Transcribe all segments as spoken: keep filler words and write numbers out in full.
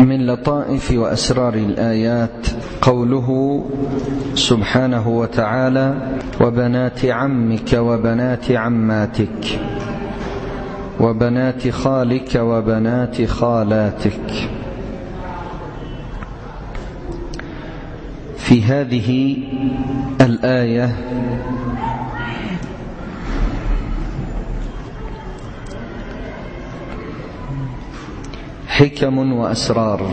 من لطائف وأسرار الآيات قوله سبحانه وتعالى: وبنات عمك وبنات عماتك وبنات خالك وبنات خالاتك. في هذه الآية حكم وأسرار،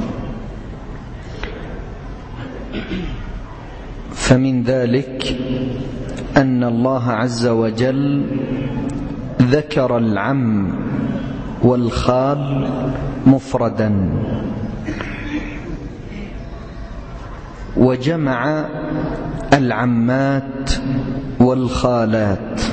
فمن ذلك أن الله عز وجل ذكر العم والخال مفردا، وجمع العمات والخالات.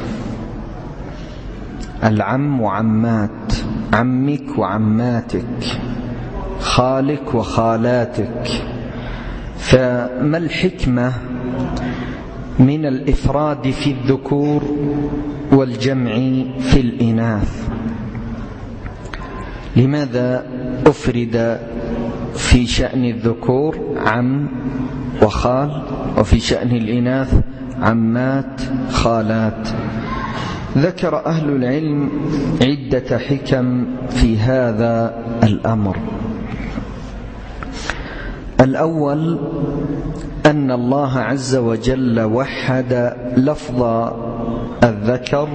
العم وعمات، عمك وعماتك، خالك وخالاتك. فما الحكمة من الإفراد في الذكور والجمع في الإناث؟ لماذا أفرد في شأن الذكور عم وخال، وفي شأن الإناث عمات خالات؟ ذكر أهل العلم عدة حكم في هذا الأمر. الأول أن الله عز وجل وحد لفظ الذكر،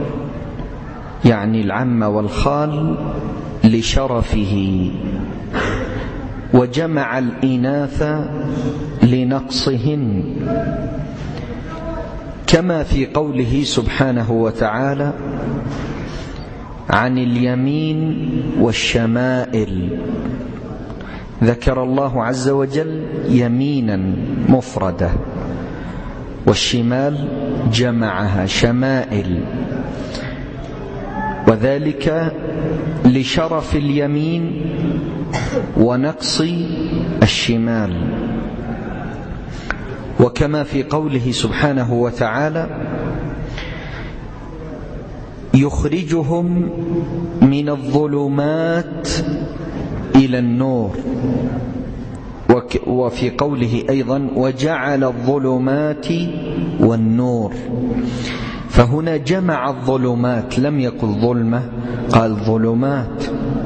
يعني العم والخال، لشرفه، وجمع الإناث لنقصهن، كما في قوله سبحانه وتعالى: عن اليمين والشمائل. ذكر الله عز وجل يمينا مفردة، والشمال جمعها شمائل، وذلك لشرف اليمين ونقص الشمال. وكما في قوله سبحانه وتعالى: يخرجهم من الظلمات إلى النور. وفي قوله أيضا: وجعل الظلمات والنور. فهنا جمع الظلمات، لم يقل ظلمة، قال ظلمات.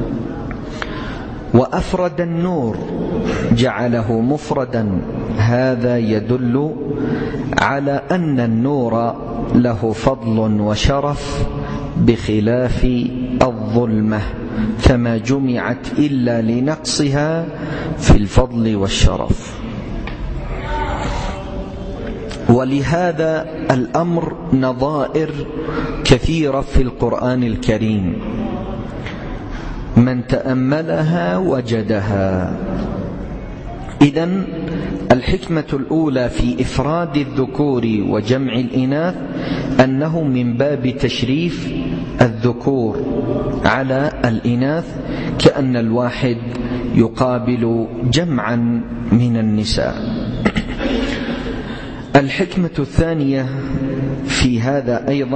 وأفرد النور، جعله مفردا. هذا يدل على أن النور له فضل وشرف بخلاف الظلمة، فما جمعت إلا لنقصها في الفضل والشرف. ولهذا الأمر نظائر كثيرة في القرآن الكريم، من تأملها وجدها. إذن الحكمة الأولى في إفراد الذكور وجمع الإناث أنه من باب تشريف الذكور على الإناث، كأن الواحد يقابل جمعا من النساء. الحكمة الثانية في هذا أيضا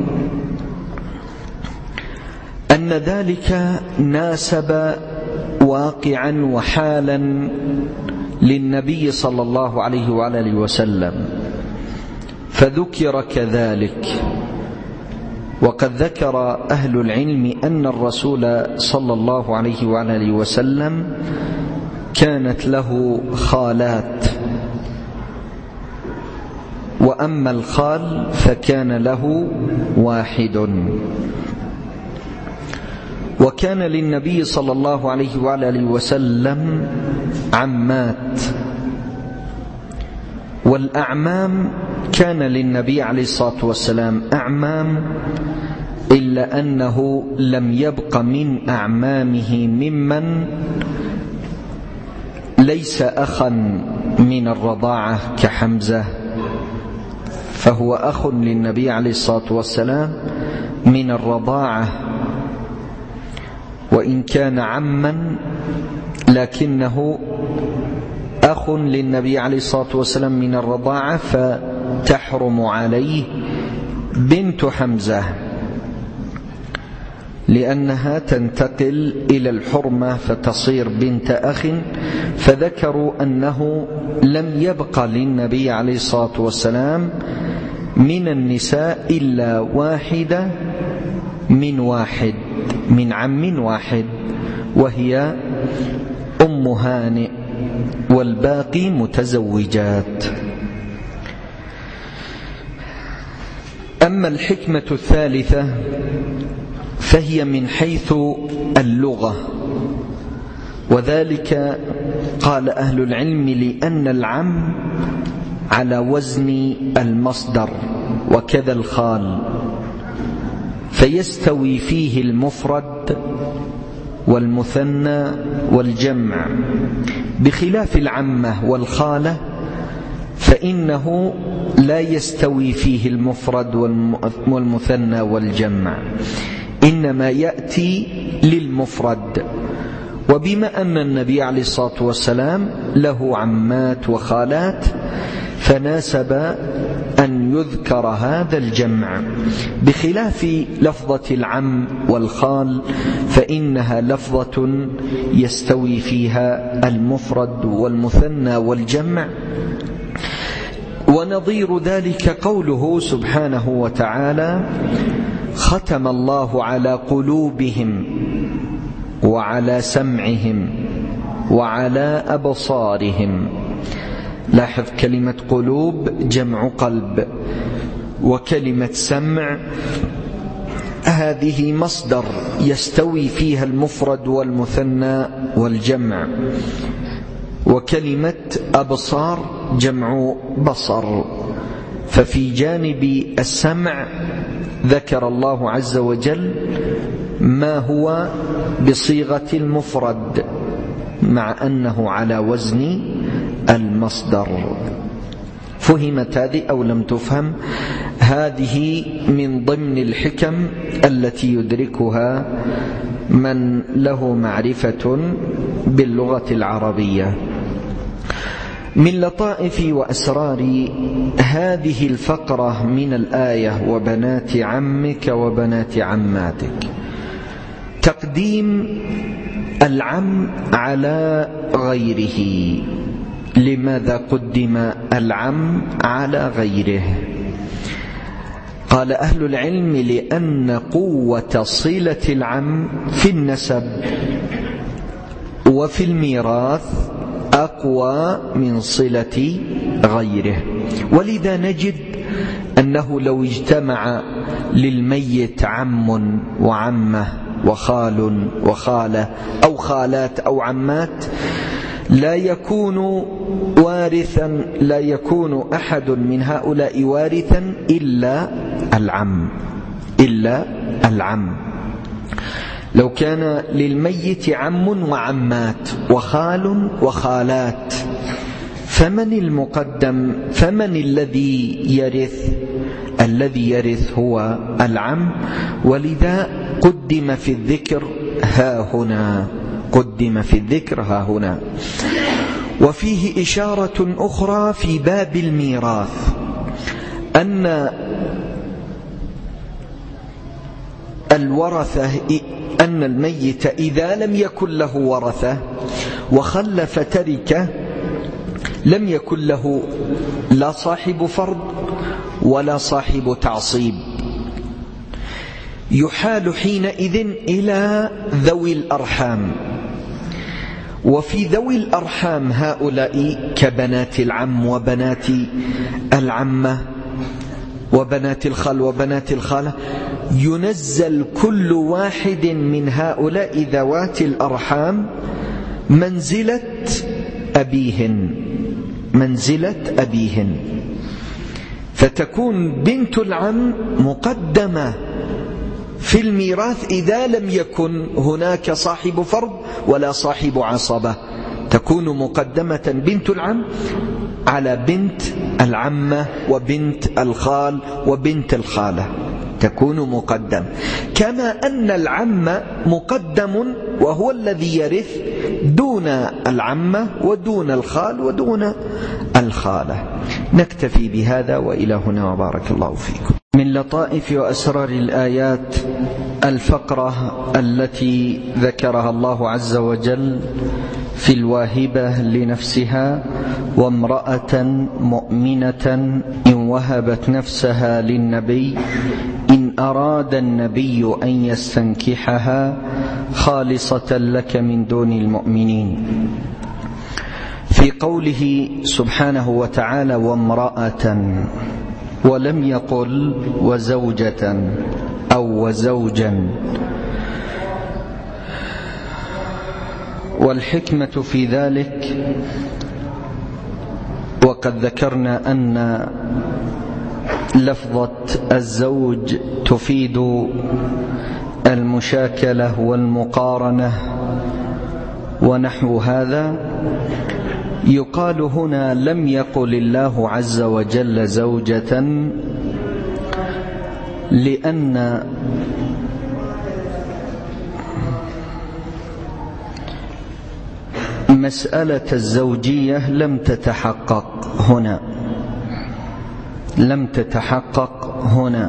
أن ذلك ناسب واقعا وحالا للنبي صلى الله عليه وآله وسلم، فذكر كذلك. وقد ذكر أهل العلم أن الرسول صلى الله عليه وآله وسلم كانت له خالات، وأما الخال فكان له واحد. وكان للنبي صلى الله عليه وآله وسلم عمات، والأعمام كان للنبي عليه الصلاة والسلام أعمام، إلا أنه لم يبق من أعمامه ممن ليس أخا من الرضاعة كحمزة، فهو أخ للنبي عليه الصلاة والسلام من الرضاعة، وإن كان عما لكنه أخ للنبي عليه الصلاة والسلام من الرضاعة، فتحرم عليه بنت حمزة. لأنها تنتقل إلى الحرمة فتصير بنت أخ، فذكروا أنه لم يبق للنبي عليه الصلاة والسلام من النساء إلا واحدة من واحد من عم واحد، وهي أم هانئ، والباقي متزوجات. أما الحكمة الثالثة فهي من حيث اللغة، وذلك قال أهل العلم لأن العم على وزن المصدر، وكذا الخال، فيستوي فيه المفرد والمثنى والجمع، بخلاف العمة والخالة فإنه لا يستوي فيه المفرد والمثنى والجمع، إنما يأتي للمفرد. وبما أن النبي عليه الصلاة والسلام له عمات وخالات فناسب أن يذكر هذا الجمع، بخلاف لفظة العم والخال فإنها لفظة يستوي فيها المفرد والمثنى والجمع. ونظير ذلك قوله سبحانه وتعالى: ختم الله على قلوبهم وعلى سمعهم وعلى أبصارهم. لاحظ كلمة قلوب جمع قلب، وكلمة سمع هذه مصدر يستوي فيها المفرد والمثنى والجمع، وكلمة أبصار جمع بصر. ففي جانب السمع ذكر الله عز وجل ما هو بصيغة المفرد مع أنه على وزن المصدر. فهمت هذه أو لم تفهم؟ هذه من ضمن الحكم التي يدركها من له معرفة باللغة العربية. من لطائف وأسرار هذه الفقرة من الآية: وبنات عمك وبنات عماتك، تقديم العم على غيره. لماذا قدم العم على غيره؟ قال أهل العلم: لأن قوة صلة العم في النسب وفي الميراث أقوى من صلة غيره. ولذا نجد أنه لو اجتمع للميت عم وعمة وخال وخالة أو خالات أو عمات لا يكون وارثا لا يكون أحد من هؤلاء وارثا إلا العم إلا العم لو كان للميت عم وعمات وخال وخالات، فمن المقدم؟ فمن الذي يرث؟ الذي يرث هو العم. ولذا قدم في الذكر ها هنا قدم في الذكر ها هنا. وفيه إشارة أخرى في باب الميراث، أن الورثة أن الميت إذا لم يكن له ورثة وخلف تركة لم يكن له لا صاحب فرض ولا صاحب تعصيب، يحال حينئذ إلى ذوي الأرحام. وفي ذوي الأرحام هؤلاء كبنات العم وبنات العمة وبنات الخال وبنات الخالة، ينزل كل واحد من هؤلاء ذوات الأرحام منزلة أبيهن منزلة أبيهن فتكون بنت العم مقدمة في الميراث إذا لم يكن هناك صاحب فرض ولا صاحب عصبة، تكون مقدمة بنت العم على بنت العمة وبنت الخال وبنت الخالة، تكون مقدم. كما أن العم مقدم وهو الذي يرث دون العمة ودون الخال ودون الخالة. نكتفي بهذا وإلى هنا وبارك الله فيكم. من لطائف وأسرار الآيات الفقرة التي ذكرها الله عز وجل في الواهبة لنفسها: وامرأة مؤمنة إن وهبت نفسها للنبي إن أراد النبي أن يستنكحها خالصة لك من دون المؤمنين. في قوله سبحانه وتعالى وامرأة، ولم يقل وزوجة أو وزوجا، والحكمة في ذلك، وقد ذكرنا أن لفظة الزوج تفيد المشاكلة والمقارنة ونحو هذا. يقال هنا لم يقل الله عز وجل زوجة لأن مسألة الزوجية لم تتحقق هنا لم تتحقق هنا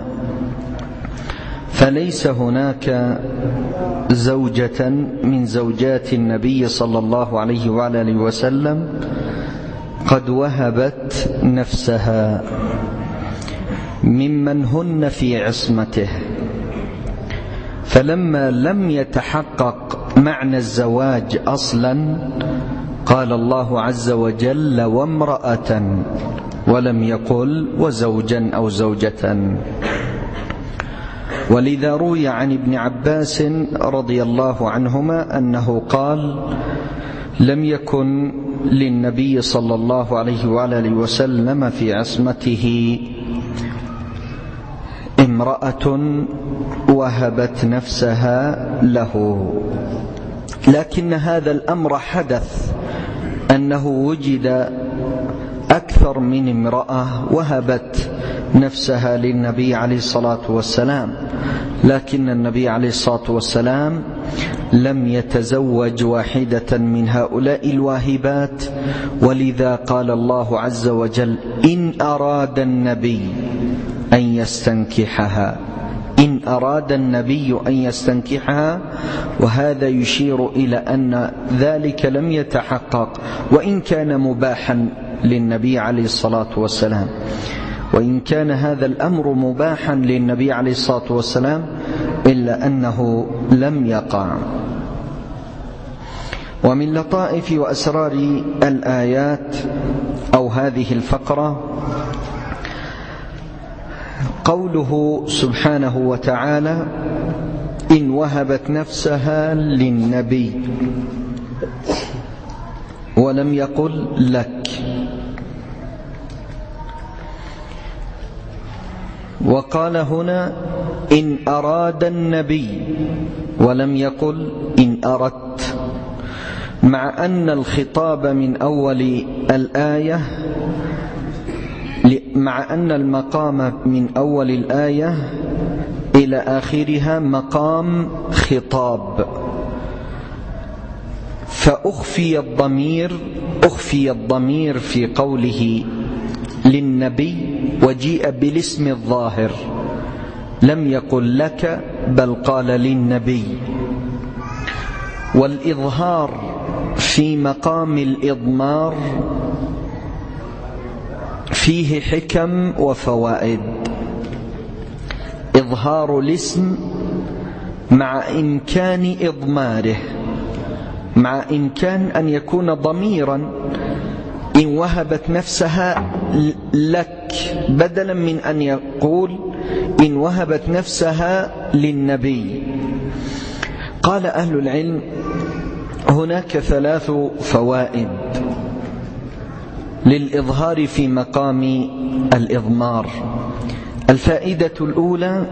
فليس هناك زوجة من زوجات النبي صلى الله عليه وعلى آله وسلم قد وهبت نفسها ممن هن في عصمته. فلما لم يتحقق معنى الزواج أصلا قال الله عز وجل وامرأة، ولم يقل وزوجا أو زوجة. ولذا روي عن ابن عباس رضي الله عنهما أنه قال لم يكن للنبي صلى الله عليه وآله وسلم في عصمته امرأة وهبت نفسها له، لكن هذا الأمر حدث أنه وجد أكثر من امرأة وهبت نفسها للنبي عليه الصلاة والسلام، لكن النبي عليه الصلاة والسلام لم يتزوج واحدة من هؤلاء الواهبات. ولذا قال الله عز وجل إن أراد النبي أن يستنكحها، إن أراد النبي أن يستنكحها، وهذا يشير إلى أن ذلك لم يتحقق، وإن كان مباحا للنبي عليه الصلاة والسلام، وإن كان هذا الأمر مباحا للنبي عليه الصلاة والسلام إلا أنه لم يقع. ومن لطائف وأسرار الآيات أو هذه الفقرة قوله سبحانه وتعالى إن وهبت نفسها للنبي، ولم يقل لك. وقال هنا إن أراد النبي، ولم يقل إن أردت، مع أن الخطاب من أول الآية مع أن المقام من أول الآية إلى آخرها مقام خطاب، فأخفي الضمير أخفي الضمير في قوله للنبي وجيء بالاسم الظاهر، لم يقل لك بل قال للنبي. والإظهار في مقام الإضمار فيه حكم وفوائد. إظهار الاسم مع إمكان إضماره، مع إمكان أن يكون ضميرا إن وهبت نفسها لك، بدلا من أن يقول إن وهبت نفسها للنبي. قال أهل العلم هناك ثلاث فوائد للإظهار في مقام الإضمار. الفائدة الأولى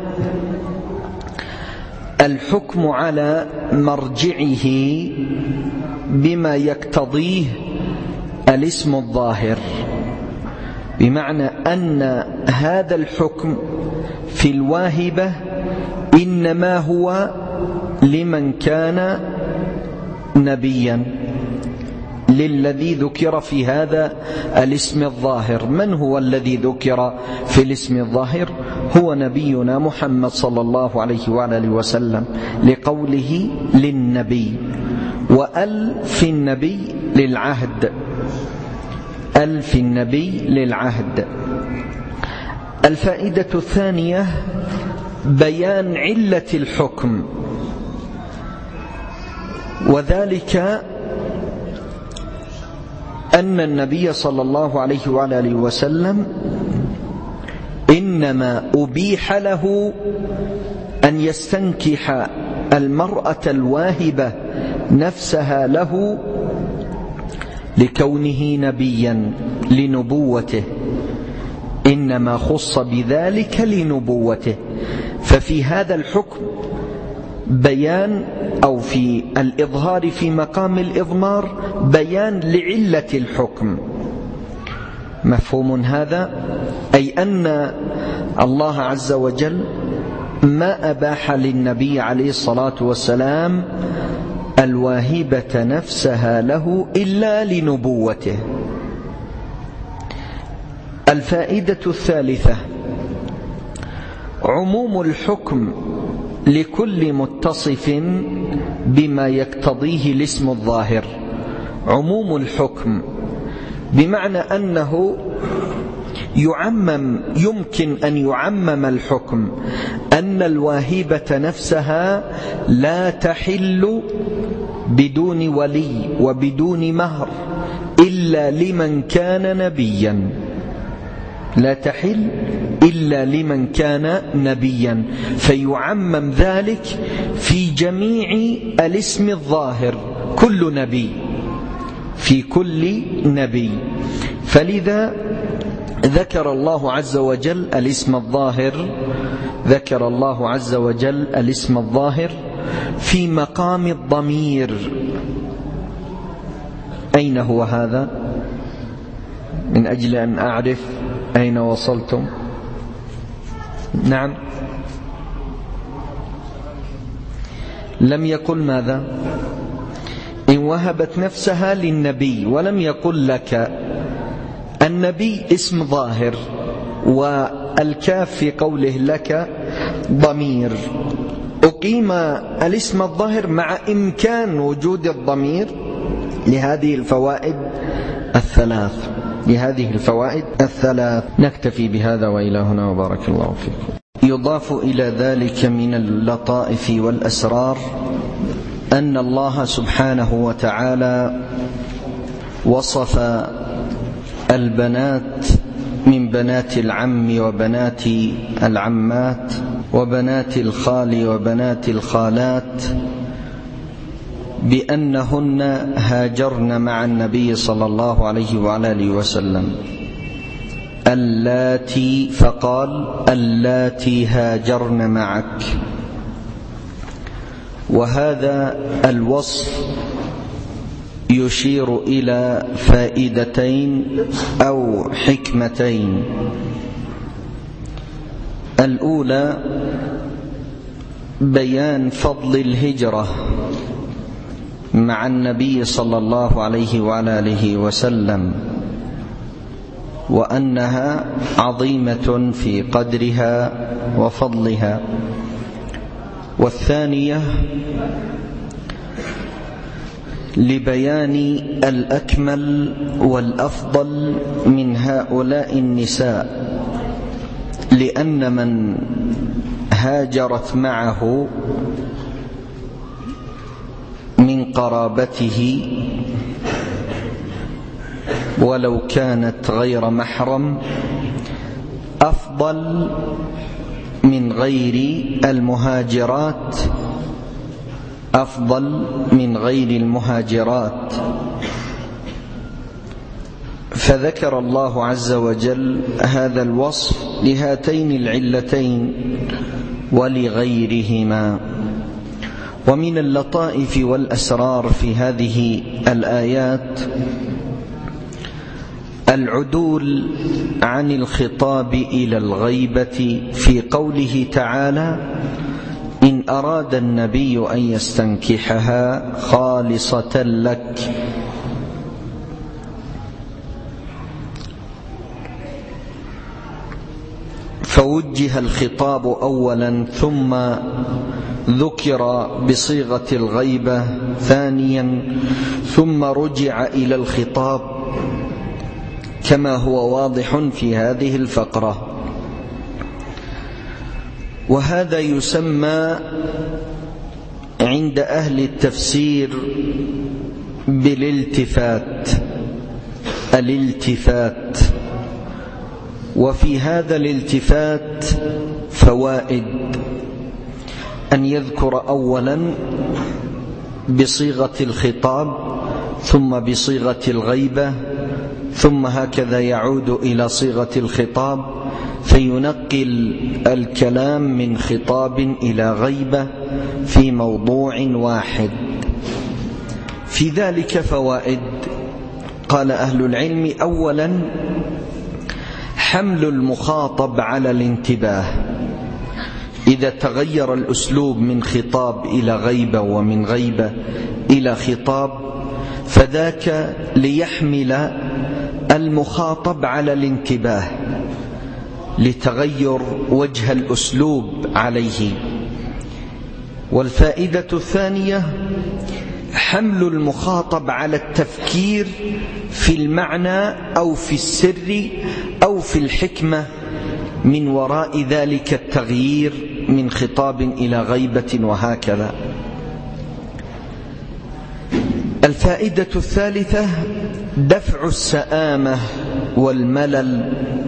الحكم على مرجعه بما يقتضيه الاسم الظاهر، بمعنى أن هذا الحكم في الواهبة إنما هو لمن كان نبيا، للذي ذكر في هذا الاسم الظاهر. من هو الذي ذكر في الاسم الظاهر؟ هو نبينا محمد صلى الله عليه وآله وسلم، لقوله للنبي، وأل في النبي للعهد، أل في النبي للعهد. الفائدة الثانية بيان علة الحكم، وذلك أن النبي صلى الله عليه وآله وسلم إنما أبيح له أن يستنكح المرأة الواهبة نفسها له لكونه نبيا لنبوته، إنما خص بذلك لنبوته. ففي هذا الحكم بيان، أو في الإظهار في مقام الإضمار بيان لعلة الحكم. مفهوم هذا؟ أي أن الله عز وجل ما أباح للنبي عليه الصلاة والسلام الواهبة نفسها له إلا لنبوته. الفائدة الثالثة عموم الحكم لكل متصف بما يقتضيه الاسم الظاهر. عموم الحكم بمعنى أنه يعمم، يمكن أن يعمم الحكم أن الواهبة نفسها لا تحل بدون ولي وبدون مهر إلا لمن كان نبيا، لا تحل إلا لمن كان نبيا، فيعمم ذلك في جميع الاسم الظاهر، كل نبي، في كل نبي. فلذا ذكر الله عز وجل الاسم الظاهر، ذكر الله عز وجل الاسم الظاهر في مقام الضمير. أين هو هذا؟ من أجل أن أعرف أين وصلتم. نعم، لم يقل ماذا؟ إن وهبت نفسها للنبي، ولم يقل لك. النبي اسم ظاهر، والكاف في قوله لك ضمير. أقيم الاسم الظاهر مع إمكان وجود الضمير لهذه الفوائد الثلاث، لهذه الفوائد الثلاث. نكتفي بهذا وإلى هنا، وبارك الله فيكم. يضاف إلى ذلك من اللطائف والأسرار أن الله سبحانه وتعالى وصف البنات من بنات العم وبنات العمات وبنات الخال وبنات الخالات بأنهن هاجرن مع النبي صلى الله عليه وعلى آله وسلم. اللاتي، فقال اللاتي هاجرن معك. وهذا الوصف يشير إلى فائدتين أو حكمتين. الأولى بيان فضل الهجرة مع النبي صلى الله عليه وعلى آله وسلم، وأنها عظيمة في قدرها وفضلها. والثانية لبيان الأكمل والأفضل من هؤلاء النساء، لأن من هاجرت معه من قرابته ولو كانت غير محرم أفضل من غير المهاجرات، أفضل من غير المهاجرات. فذكر الله عز وجل هذا الوصف لهاتين العلتين ولغيرهما. ومن اللطائف والأسرار في هذه الآيات العدول عن الخطاب إلى الغيبة في قوله تعالى: إن أراد النبي أن يستنكحها خالصة لك. فوجه الخطاب أولا ثم ذكر بصيغة الغيبة ثانيا ثم رجع إلى الخطاب كما هو واضح في هذه الفقرة. وهذا يسمى عند أهل التفسير بالالتفات، الالتفات. وفي هذا الالتفات فوائد: أن يذكر أولا بصيغة الخطاب ثم بصيغة الغيبة ثم هكذا يعود إلى صيغة الخطاب، فينقل الكلام من خطاب إلى غيبة في موضوع واحد. في ذلك فوائد. قال أهل العلم: أولا حمل المخاطب على الانتباه. إذا تغير الأسلوب من خطاب إلى غيبة ومن غيبة إلى خطاب فذاك ليحمل المخاطب على الانتباه، لتغير وجه الأسلوب عليه. والفائدة الثانية حمل المخاطب على التفكير في المعنى أو في السر أو في الحكمة من وراء ذلك التغيير من خطاب إلى غيبة وهكذا. الفائدة الثالثة دفع السآمة والملل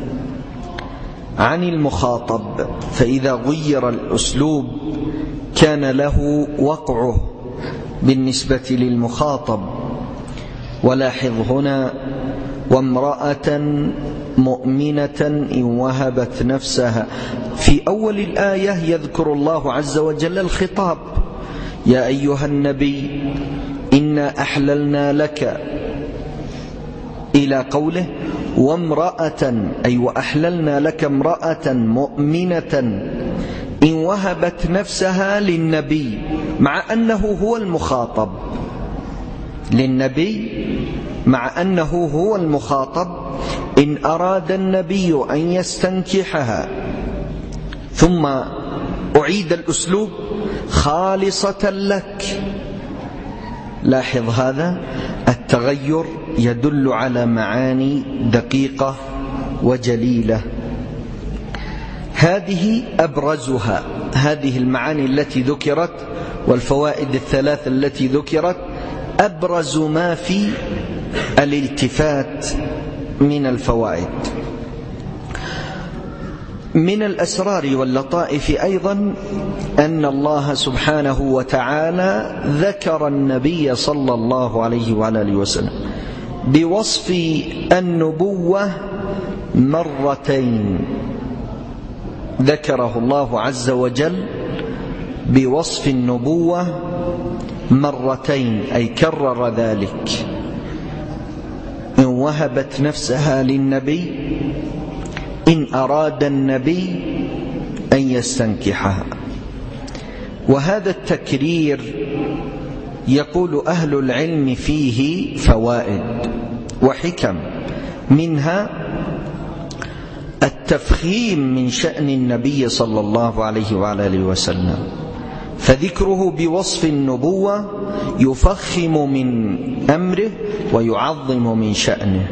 عن المخاطب، فإذا غير الأسلوب كان له وقعه بالنسبة للمخاطب. ولاحظ هنا: وامرأة مؤمنة إن وهبت نفسها. في أول الآية يذكر الله عز وجل الخطاب: يا أيها النبي إنا أحللنا لك، إلى قوله وامرأة، أي وأحللنا لك امرأة مؤمنة إن وهبت نفسها للنبي، مع أنه هو المخاطب للنبي، مع أنه هو المخاطب. إن أراد النبي أن يستنكحها، ثم أعيد الأسلوب خالصة لك. لاحظ هذا التغير يدل على معاني دقيقة وجليلة. هذه أبرزها، هذه المعاني التي ذكرت والفوائد الثلاث التي ذكرت أبرز ما في الالتفات من الفوائد. من الأسرار واللطائف أيضا أن الله سبحانه وتعالى ذكر النبي صلى الله عليه وعلى آله وسلم بوصف النبوة مرتين. ذكره الله عز وجل بوصف النبوة مرتين، أي كرر ذلك: إن وهبت نفسها للنبي، إن أراد النبي أن يستنكحها. وهذا التكرير يقول أهل العلم فيه فوائد وحكم، منها التفخيم من شأن النبي صلى الله عليه وعلى آله وسلم، فذكره بوصف النبوة يفخم من أمره ويعظم من شأنه.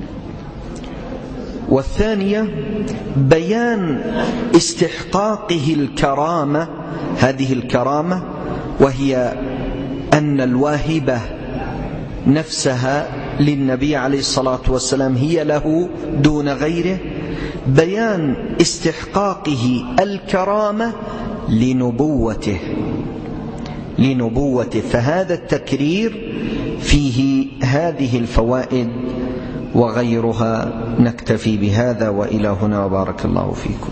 والثانية بيان استحقاقه الكرامة، هذه الكرامة وهي أن الواهبة نفسها للنبي عليه الصلاة والسلام هي له دون غيره، بيان استحقاقه الكرامة لنبوته لنبوته فهذا التكرير فيه هذه الفوائد وغيرها. نكتفي بهذا وإلى هنا، وبارك الله فيكم.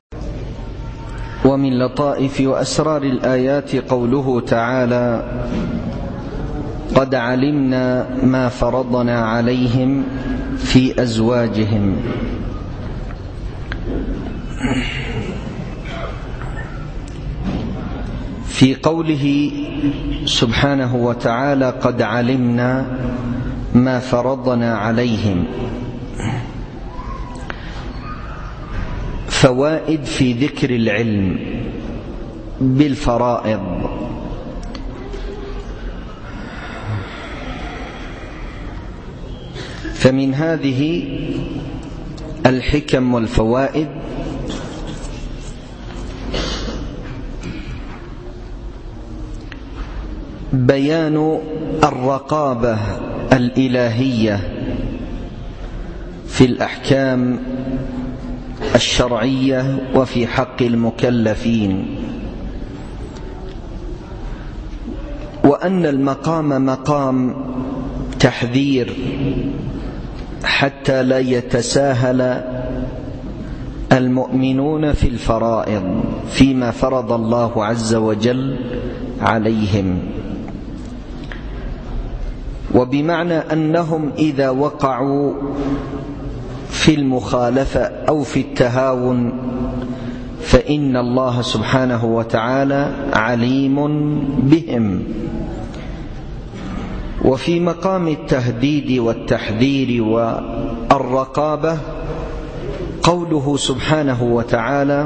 ومن لطائف وأسرار الآيات قوله تعالى: قد علمنا ما فرضنا عليهم في أزواجهم. في قوله سبحانه وتعالى قد علمنا ما فرضنا عليهم، فوائد في ذكر العلم بالفرائض. فمن هذه الحكم والفوائد بيان الرقابة الإلهية في الأحكام الشرعية وفي حق المكلفين، وأن المقام مقام تحذير حتى لا يتساهل المؤمنون في الفرائض فيما فرض الله عز وجل عليهم، وبمعنى أنهم إذا وقعوا في المخالفة أو في التهاون فإن الله سبحانه وتعالى عليم بهم. وفي مقام التهديد والتحذير والرقابة قوله سبحانه وتعالى: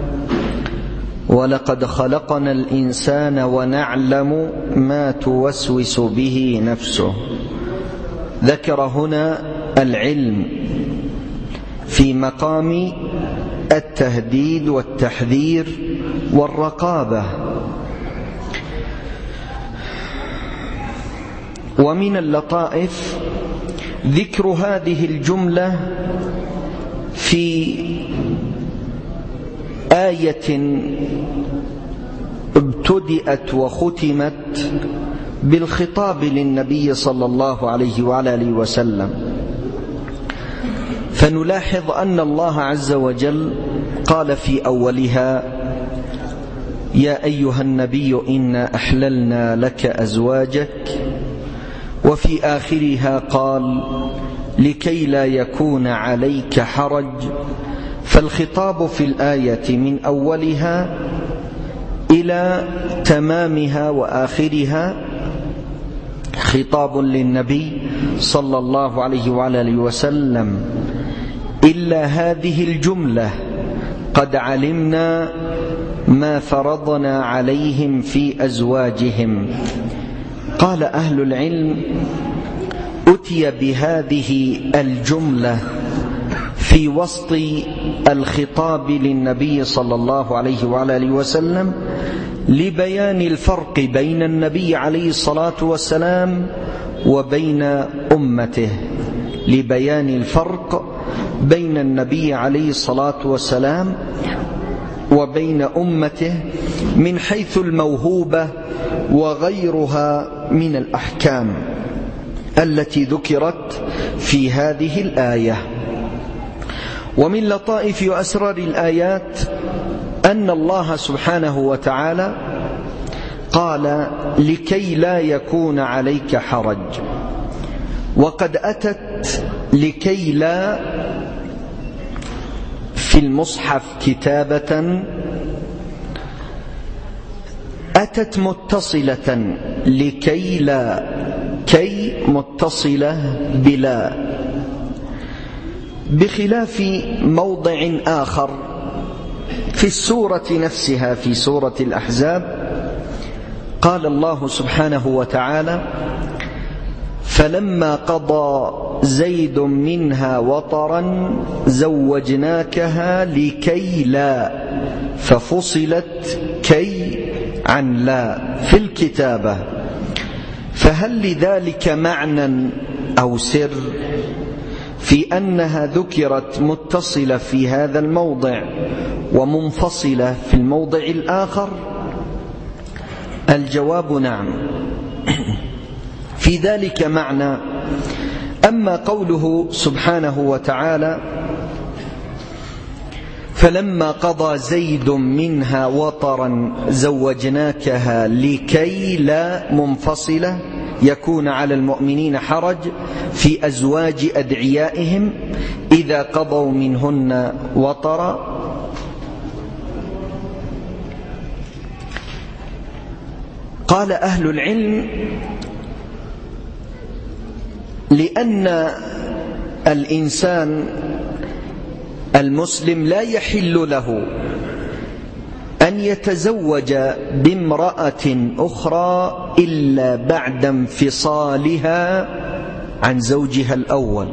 ولقد خلقنا الإنسان ونعلم ما توسوس به نفسه. ذكر هنا العلم في مقام التهديد والتحذير والرقابة. ومن اللطائف ذكر هذه الجملة في آية ابتدأت وختمت بالخطاب للنبي صلى الله عليه وعلى آله وسلم، فنلاحظ أن الله عز وجل قال في أولها: يا أيها النبي إنا أحللنا لك أزواجك، وفي آخرها قال: لكي لا يكون عليك حرج. فالخطاب في الآية من أولها إلى تمامها وآخرها خطاب للنبي صلى الله عليه وعلى آله وسلم، إلا هذه الجملة: قد علمنا ما فرضنا عليهم في أزواجهم. قال أهل العلم: أتي بهذه الجملة في وسط الخطاب للنبي صلى الله عليه وعلى آله وسلم لبيان الفرق بين النبي عليه الصلاة والسلام وبين أمته، لبيان الفرق بين النبي عليه الصلاة والسلام وبين أمته من حيث الموهوبة وغيرها من الأحكام التي ذكرت في هذه الآية. ومن لطائف وأسرار الآيات أن الله سبحانه وتعالى قال: لكي لا يكون عليك حرج. وقد أتت لكي لا في المصحف كتابة أتت متصلة، لكي لا، كي متصلة بلا، بخلاف موضع آخر في السورة نفسها في سورة الأحزاب قال الله سبحانه وتعالى: فلما قضى زيد منها وطرا زوجناكها لكي لا، ففصلت كي عن لا في الكتابة. فهل لذلك معنى أو سر في أنها ذكرت متصلة في هذا الموضع ومنفصلة في الموضع الآخر؟ الجواب نعم، في ذلك معنى. أما قوله سبحانه وتعالى: فلما قضى زيد منها وطرا زوجناكها لكي لا منفصلة يكون على المؤمنين حرج في أزواج أدعيائهم إذا قضوا منهن وطرا. قال أهل العلم: لأن الإنسان المسلم لا يحل له أن يتزوج بامرأة أخرى إلا بعد انفصالها عن زوجها الأول،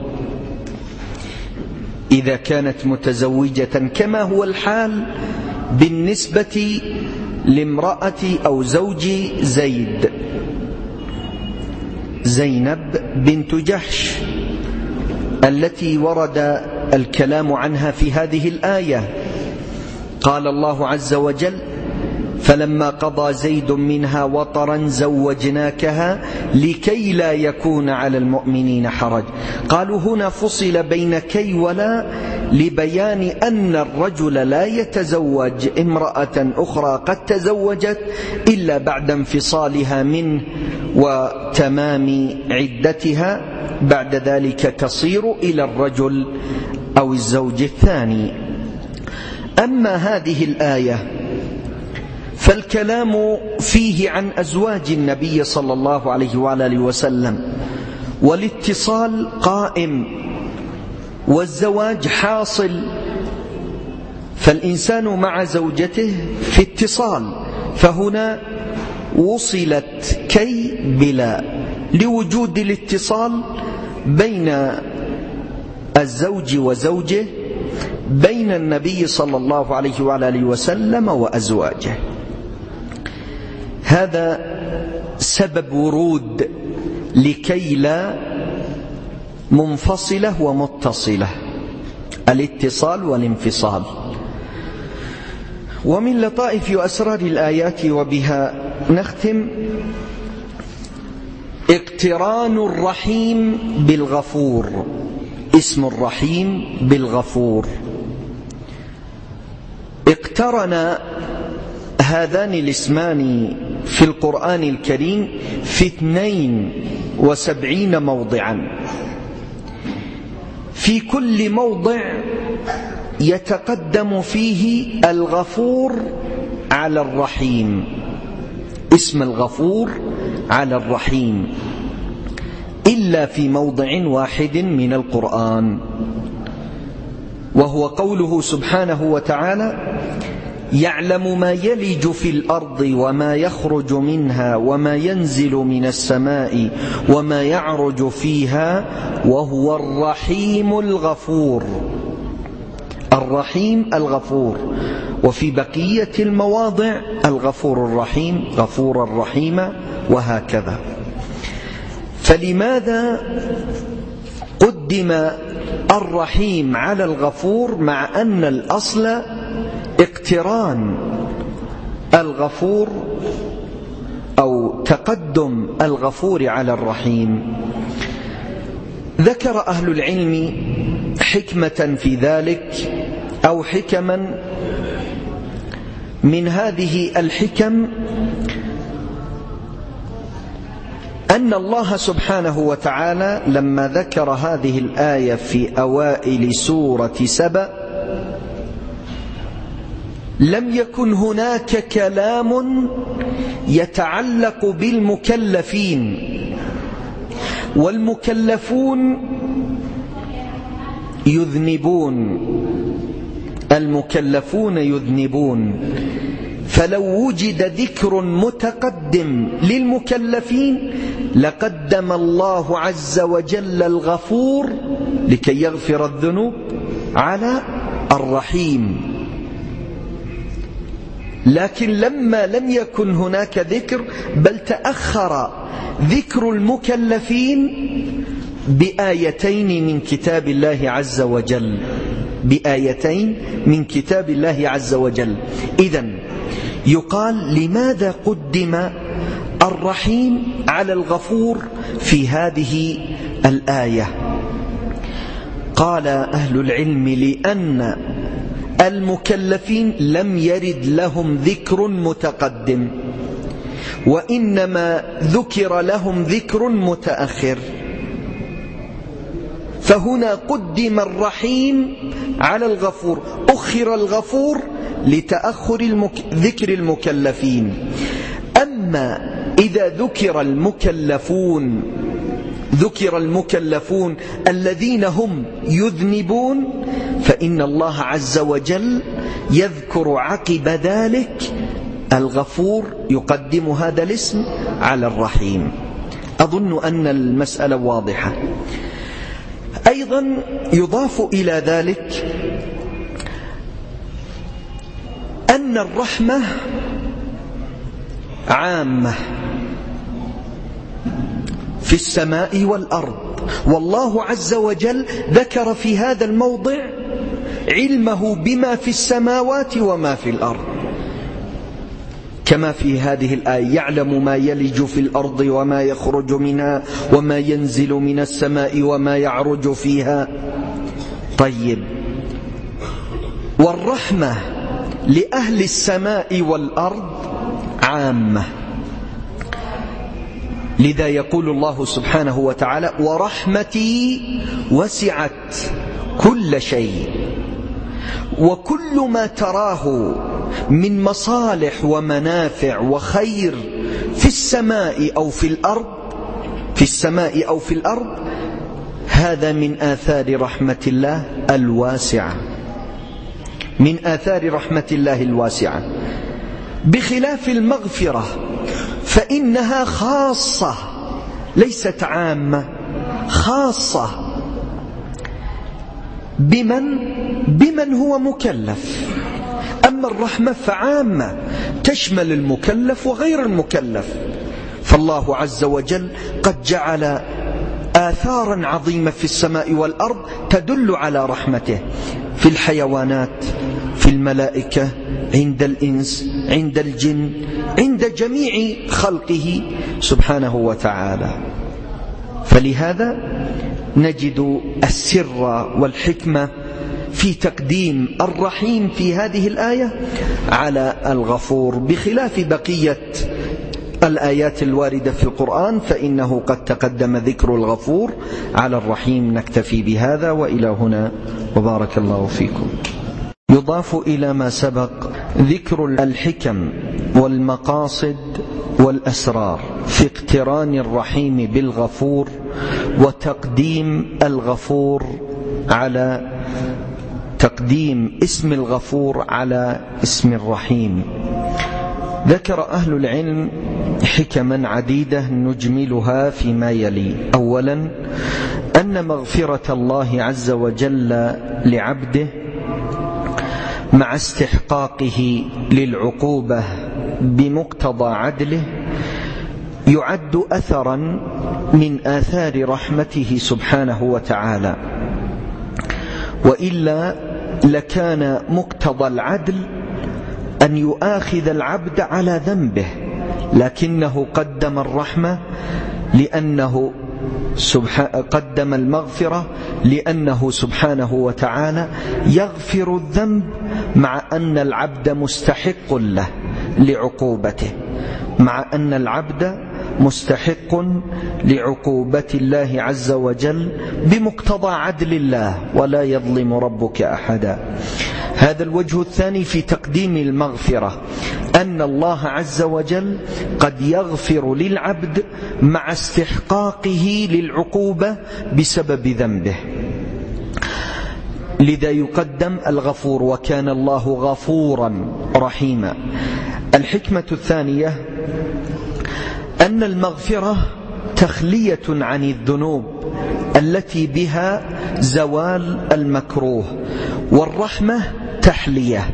إذا كانت متزوجة، كما هو الحال بالنسبة لامرأة أو زوج زيد، زينب بنت جحش التي ورد الكلام عنها في هذه الآية. قال الله عز وجل: فلما قضى زيد منها وطرا زوجناكها لكي لا يكون على المؤمنين حرج. قالوا هنا فصل بين كي ولا لبيان أن الرجل لا يتزوج امرأة أخرى قد تزوجت إلا بعد انفصالها منه وتمام عدتها، بعد ذلك تصير إلى الرجل أو الزوج الثاني. أما هذه الآية فالكلام فيه عن أزواج النبي صلى الله عليه وآله وسلم، والاتصال قائم والزواج حاصل، فالإنسان مع زوجته في اتصال، فهنا وصلت كي بلا لوجود الاتصال بين الزوج وزوجه، بين النبي صلى الله عليه وآله وسلم وأزواجه. هذا سبب ورود لكي لا منفصلة ومتصلة، الاتصال والانفصال. ومن لطائف وأسرار الآيات وبها نختم: اقتران الرحيم بالغفور، اسم الرحيم بالغفور. اقترن هذان الاسمان في القرآن الكريم في اثنين وسبعين موضعا، في كل موضع يتقدم فيه الغفور على الرحيم، اسم الغفور على الرحيم، إلا في موضع واحد من القرآن، وهو قوله سبحانه وتعالى: يعلم ما يلج في الأرض وما يخرج منها وما ينزل من السماء وما يعرج فيها وهو الرحيم الغفور. الرحيم الغفور. وفي بقية المواضع الغفور الرحيم، غفور الرحيم، وهكذا. فلماذا قدم الرحيم على الغفور مع أن الأصل اقتران الغفور أو تقدم الغفور على الرحيم؟ ذكر أهل العلم حكمة في ذلك أو حكما. من هذه الحكم أن الله سبحانه وتعالى لما ذكر هذه الآية في أوائل سورة سبأ لم يكن هناك كلام يتعلق بالمكلفين، والمكلفون يذنبون، المكلفون يذنبون، فلو وجد ذكر متقدم للمكلفين لقدم الله عز وجل الغفور لكي يغفر الذنوب على الرحيم. لكن لما لم يكن هناك ذكر، بل تأخر ذكر المكلفين بآيتين من كتاب الله عز وجل، بآيتين من كتاب الله عز وجل. إذن يقال: لماذا قدم الرحيم على الغفور في هذه الآية؟ قال أهل العلم: لأن المكلفين لم يرد لهم ذكر متقدم، وإنما ذكر لهم ذكر متأخر، فهنا قدم الرحيم على الغفور، أخر الغفور لتأخر المك... ذكر المكلفين. أما إذا ذكر المكلفون ذكر المكلفون الذين هم يذنبون، فإن الله عز وجل يذكر عقب ذلك الغفور، يقدم هذا الاسم على الرحيم. أظن أن المسألة واضحة. أيضا يضاف إلى ذلك أن الرحمة عامة في السماء والأرض، والله عز وجل ذكر في هذا الموضع علمه بما في السماوات وما في الأرض، كما في هذه الآية: يعلم ما يلج في الأرض وما يخرج منها وما ينزل من السماء وما يعرج فيها. طيب، والرحمة لأهل السماء والأرض عامة، لذا يقول الله سبحانه وتعالى: ورحمتي وسعت كل شيء. وكل ما تراه من مصالح ومنافع وخير في السماء أو في الأرض في السماء أو في الأرض هذا من آثار رحمة الله الواسعة، من آثار رحمة الله الواسعة، بخلاف المغفرة فإنها خاصة ليست عامة، خاصة بمن بمن هو مكلف. أما الرحمة فعامة تشمل المكلف وغير المكلف. فالله عز وجل قد جعل آثارا عظيمة في السماء والأرض تدل على رحمته، في الحيوانات، في الملائكة، عند الإنس، عند الجن، عند جميع خلقه سبحانه وتعالى. فلهذا نجد السر والحكمة في تقديم الرحيم في هذه الآية على الغفور، بخلاف بقية الآيات الواردة في القرآن فإنه قد تقدم ذكر الغفور على الرحيم. نكتفي بهذا وإلى هنا، وبارك الله فيكم. يضاف إلى ما سبق ذكر الحكم والمقاصد والأسرار في اقتران الرحيم بالغفور، وتقديم الغفور على تقديم اسم الغفور على اسم الرحيم. ذكر أهل العلم حكما عديدة نجملها فيما يلي. أولا، أن مغفرة الله عز وجل لعبده مع استحقاقه للعقوبة بمقتضى عدله يعد أثرا من آثار رحمته سبحانه وتعالى، وإلا لكان مقتضى العدل أن يؤاخذ العبد على ذنبه، لكنه قدم الرحمة لأنه قدم المغفرة لأنه سبحانه وتعالى يغفر الذنب مع أن العبد مستحق له لعقوبته، مع أن العبد مستحق لعقوبة الله عز وجل بمقتضى عدل الله، ولا يظلم ربك أحدا. هذا الوجه الثاني في تقديم المغفرة، أن الله عز وجل قد يغفر للعبد مع استحقاقه للعقوبة بسبب ذنبه، لذا يقدم الغفور، وكان الله غفورا رحيما. الحكمة الثانية أن المغفرة تخلية عن الذنوب التي بها زوال المكروه، والرحمة تحلية.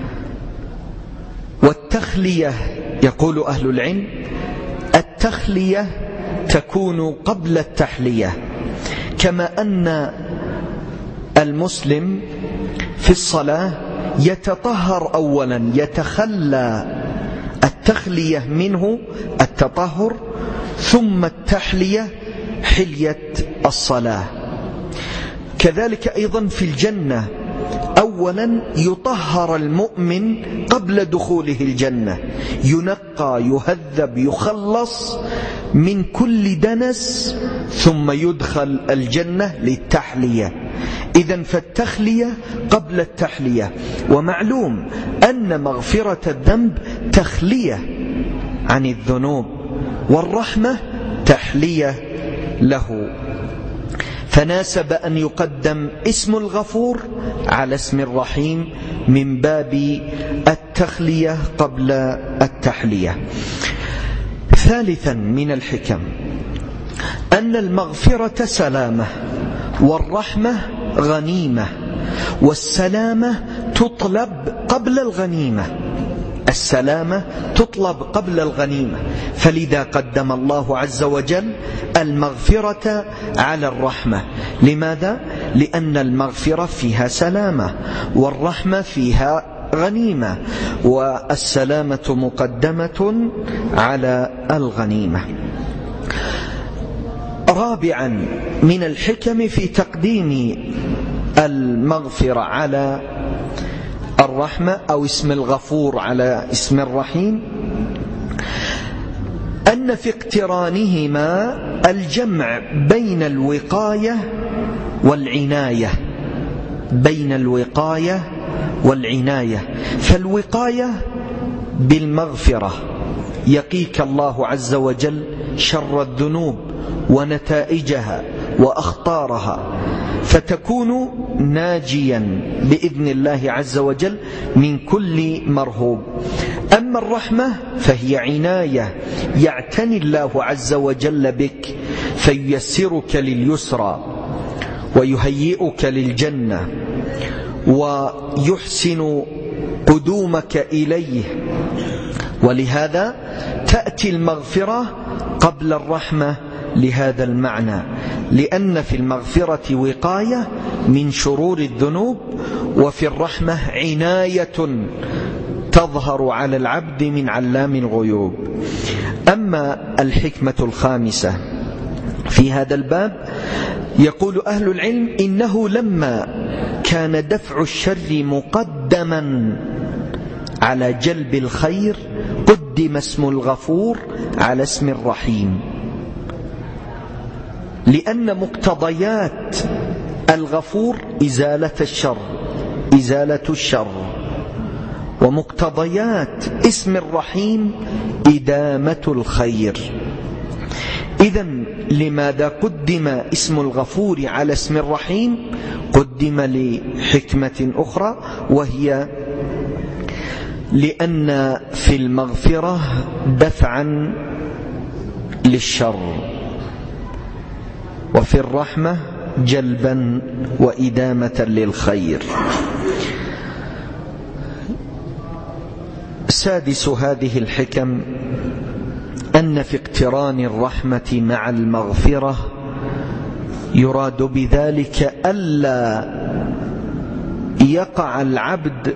والتخلية يقول أهل العلم التخلية تكون قبل التحلية، كما أن المسلم في الصلاة يتطهر أولا، يتخلى، التخلية منه التطهر، ثم التحلية حلية الصلاة. كذلك أيضا في الجنة أولا يطهر المؤمن قبل دخوله الجنة، ينقى، يهذب، يخلص من كل دنس، ثم يدخل الجنة للتحلية. إذن فالتخلية قبل التحلية. ومعلوم أن مغفرة الذنب تخلية عن الذنوب، والرحمة تحلية له. فناسب أن يقدم اسم الغفور على اسم الرحيم من باب التخلية قبل التحلية. ثالثا من الحكم أن المغفرة سلامة، والرحمة غنيمة، والسلامة تطلب قبل الغنيمة. السلامة تطلب قبل الغنيمة، فلذا قدم الله عز وجل المغفرة على الرحمة. لماذا؟ لأن المغفرة فيها سلامة، والرحمة فيها غنيمة، والسلامة مقدمة على الغنيمة. رابعا من الحكم في تقديم المغفرة على الرحمة أو اسم الغفور على اسم الرحيم أن في اقترانهما الجمع بين الوقاية والعناية، بين الوقاية والعناية. فالوقاية بالمغفرة يقيك الله عز وجل شر الذنوب ونتائجها وأخطارها، فتكون ناجيا بإذن الله عز وجل من كل مرهوب. أما الرحمة فهي عناية، يعتني الله عز وجل بك فييسرك لليسرى ويهيئك للجنة ويحسن قدومك إليه. ولهذا تأتي المغفرة قبل الرحمة لهذا المعنى، لأن في المغفرة وقاية من شرور الذنوب، وفي الرحمة عناية تظهر على العبد من علام الغيوب. أما الحكمة الخامسة في هذا الباب، يقول أهل العلم إنه لما كان دفع الشر مقدما على جلب الخير قدم اسم الغفور على اسم الرحيم، لأن مقتضيات الغفور إزالة الشر إزالة الشر ومقتضيات اسم الرحيم إدامة الخير. إذن لماذا قدم اسم الغفور على اسم الرحيم؟ قدم لحكمة أخرى، وهي لأن في المغفرة دفعا للشر، وفي الرحمة جلبا وإدامة للخير. سادس هذه الحكم أن في اقتران الرحمة مع المغفرة يراد بذلك ألا يقع العبد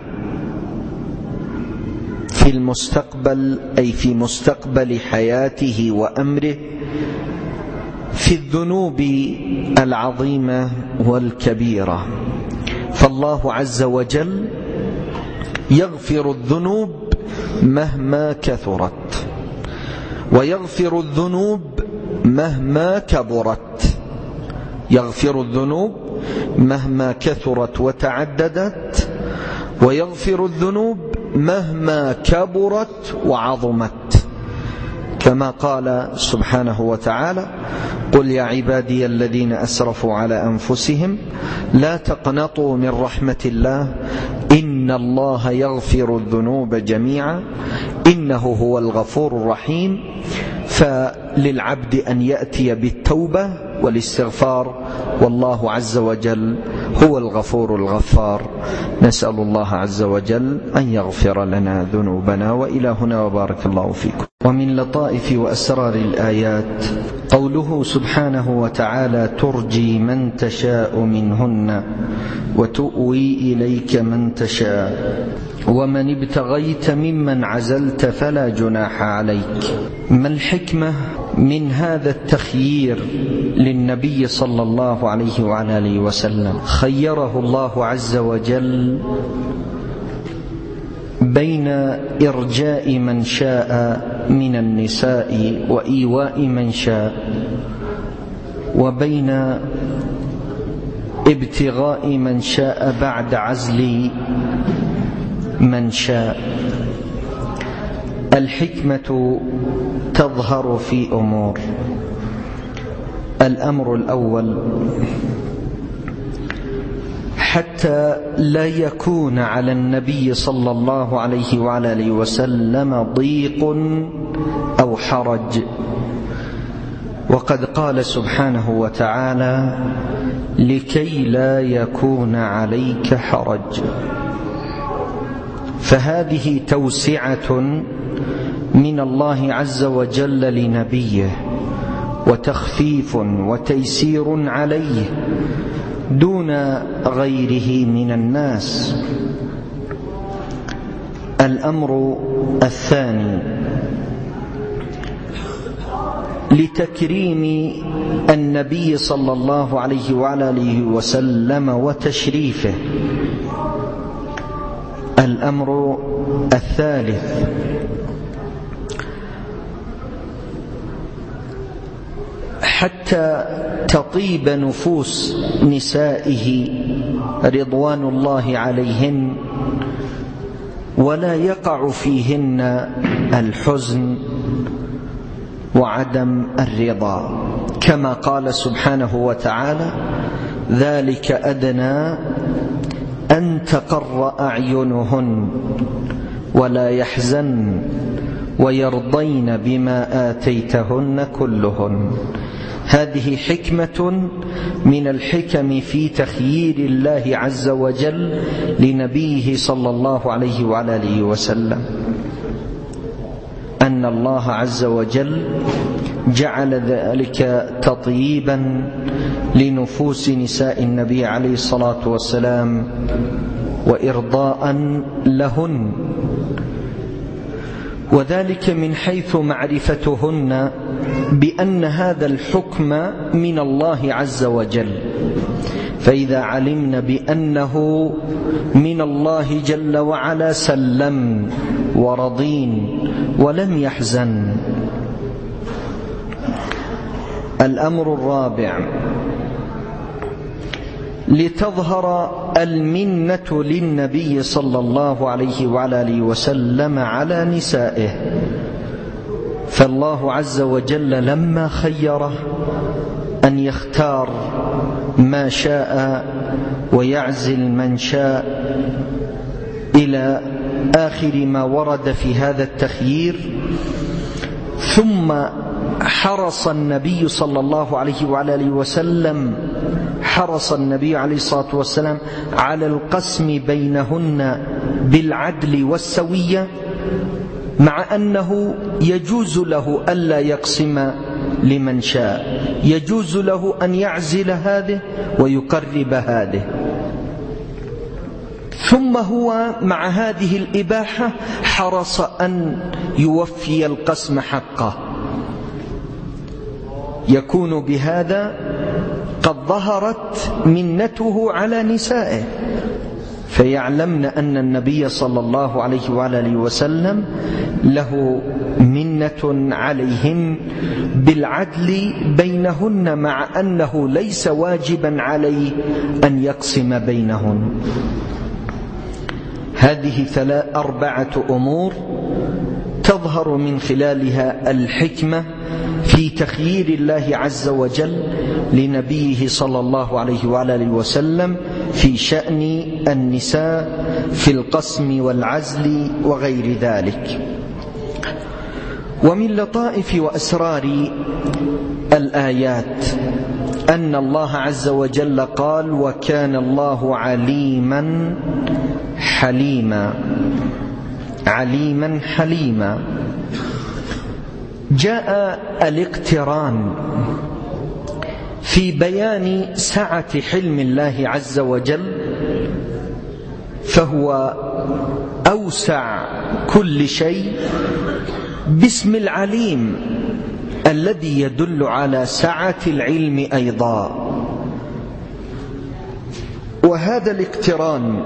في المستقبل، أي في مستقبل حياته وأمره، في الذنوب العظيمة والكبيرة. فالله عز وجل يغفر الذنوب مهما كثرت، ويغفر الذنوب مهما كبرت. يغفر الذنوب مهما كثرت وتعددت، ويغفر الذنوب مهما كبرت وعظمت، كما قال سبحانه وتعالى: قل يا عبادي الذين أسرفوا على أنفسهم لا تقنطوا من رحمة الله إن الله يغفر الذنوب جميعا إنه هو الغفور الرحيم. فللعبد أن يأتي بالتوبة والاستغفار، والله عز وجل هو الغفور الغفار. نسأل الله عز وجل أن يغفر لنا ذنوبنا. وإلى هنا وبارك الله فيكم. ومن لطائف وأسرار الآيات قوله سبحانه وتعالى: ترجي من تشاء منهن وتؤوي إليك من تشاء ومن ابتغيت ممن عزلت فلا جناح عليك. ما الحكمة من هذا التخيير للنبي صلى الله عليه وعلى آله وسلم؟ خيره الله عز وجل بين إرجاء من شاء من النساء وإيواء من شاء، وبين ابتغاء من شاء بعد عزل من شاء. الحكمة تظهر في أمور. الأمر الأول: حتى لا يكون على النبي صلى الله عليه وعلى آله وسلم ضيق أو حرج. وقد قال سبحانه وتعالى: لكي لا يكون عليك حرج. فهذه توسعة من الله عز وجل لنبيه، وتخفيف وتيسير عليه دون غيره من الناس. الأمر الثاني: لتكريم النبي صلى الله عليه وعلى آله وسلم وتشريفه. الأمر الثالث: حتى تطيب نفوس نسائه رضوان الله عليهن، ولا يقع فيهن الحزن وعدم الرضا، كما قال سبحانه وتعالى: ذلك أدنى أن تقر أعينهن ولا يحزن ويرضين بما آتيتهن كلهن. هذه حكمة من الحكم في تخيير الله عز وجل لنبيه صلى الله عليه وعلى آله وسلم، أن الله عز وجل جعل ذلك تطييبا لنفوس نساء النبي عليه الصلاة والسلام وإرضاء لهن، وذلك من حيث معرفتهن بأن هذا الحكم من الله عز وجل. فإذا علمن بأنه من الله جل وعلا سلم ورضين ولم يحزن. الأمر الرابع: لتظهر المنة للنبي صلى الله عليه وعلى آله وسلم على نسائه. فالله عز وجل لما خيره أن يختار ما شاء ويعزل من شاء إلى آخر ما ورد في هذا التخيير، ثم حرص النبي صلى الله عليه وعلى آله وسلم حرص النبي عليه الصلاة والسلام على القسم بينهن بالعدل والسوية، مع أنه يجوز له ألا يقسم لمن شاء، يجوز له أن يعزل هذه ويقرب هذه، ثم هو مع هذه الإباحة حرص أن يوفي القسم حقه. يكون بهذا قد ظهرت منته على نسائه، فيعلمن أن النبي صلى الله عليه وعلى آله وسلم له منة عليهن بالعدل بينهن، مع أنه ليس واجبا عليه أن يقسم بينهن. هذه ثلاث أربعة أمور تظهر من خلالها الحكمة في تخيير الله عز وجل لنبيه صلى الله عليه وعلى آله وسلم في شأن النساء في القسم والعزل وغير ذلك. ومن لطائف وأسرار الآيات أن الله عز وجل قال: وكان الله عليما حليما. عليما حليما. جاء الاقتران في بيان سعة حلم الله عز وجل، فهو أوسع كل شيء باسم العليم الذي يدل على سعة العلم أيضا. وهذا الاقتران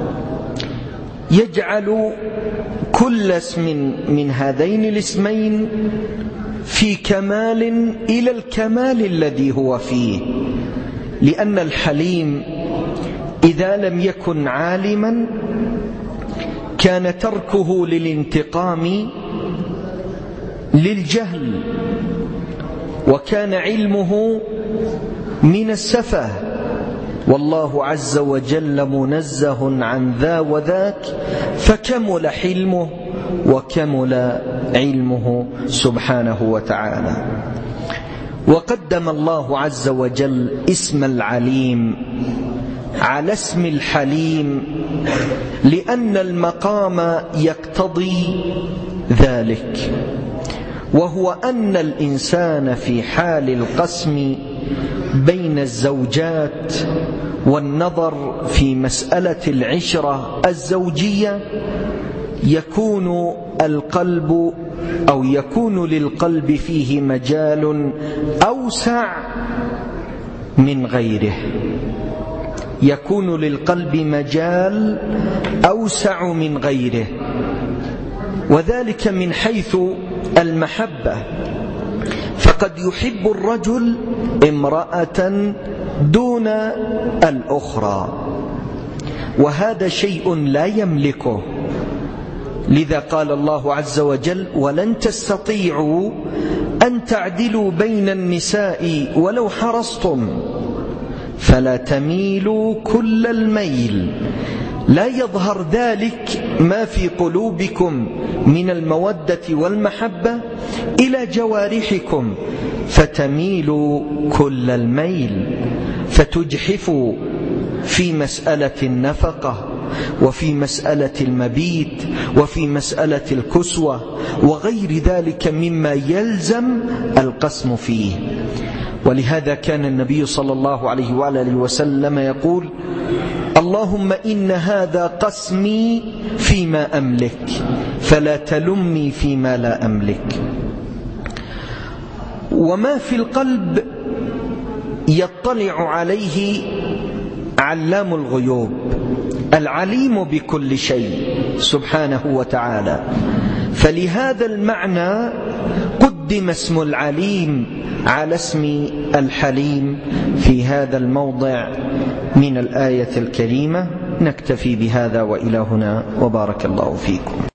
يجعل كل اسم من هذين الاسمين في كمال إلى الكمال الذي هو فيه، لأن الحليم إذا لم يكن عالما كان تركه للانتقام للجهل، وكان علمه من السفه، والله عز وجل منزه عن ذا وذاك، فكمل حلمه وكمل علمه سبحانه وتعالى. وقدم الله عز وجل اسم العليم على اسم الحليم لأن المقام يقتضي ذلك، وهو أن الإنسان في حال القسم بين الزوجات والنظر في مسألة العشرة الزوجية يكون القلب أو يكون للقلب فيه مجال أوسع من غيره، يكون للقلب مجال أوسع من غيره، وذلك من حيث المحبة، فقد يحب الرجل امرأة دون الأخرى، وهذا شيء لا يملكه. لذا قال الله عز وجل: ولن تستطيعوا أن تعدلوا بين النساء ولو حرصتم فلا تميلوا كل الميل. لا يظهر ذلك ما في قلوبكم من المودة والمحبة إلى جوارحكم فتميلوا كل الميل، فتجحفوا في مسألة النفقة، وفي مسألة المبيت، وفي مسألة الكسوة، وغير ذلك مما يلزم القسم فيه. ولهذا كان النبي صلى الله عليه وآله وسلم يقول: اللهم إن هذا قسمي فيما أملك فلا تلمني فيما لا أملك. وما في القلب يطلع عليه علام الغيوب العليم بكل شيء سبحانه وتعالى، فلهذا المعنى قدم اسم العليم على اسم الحليم في هذا الموضع من الآية الكريمة. نكتفي بهذا وإلى هنا، وبارك الله فيكم.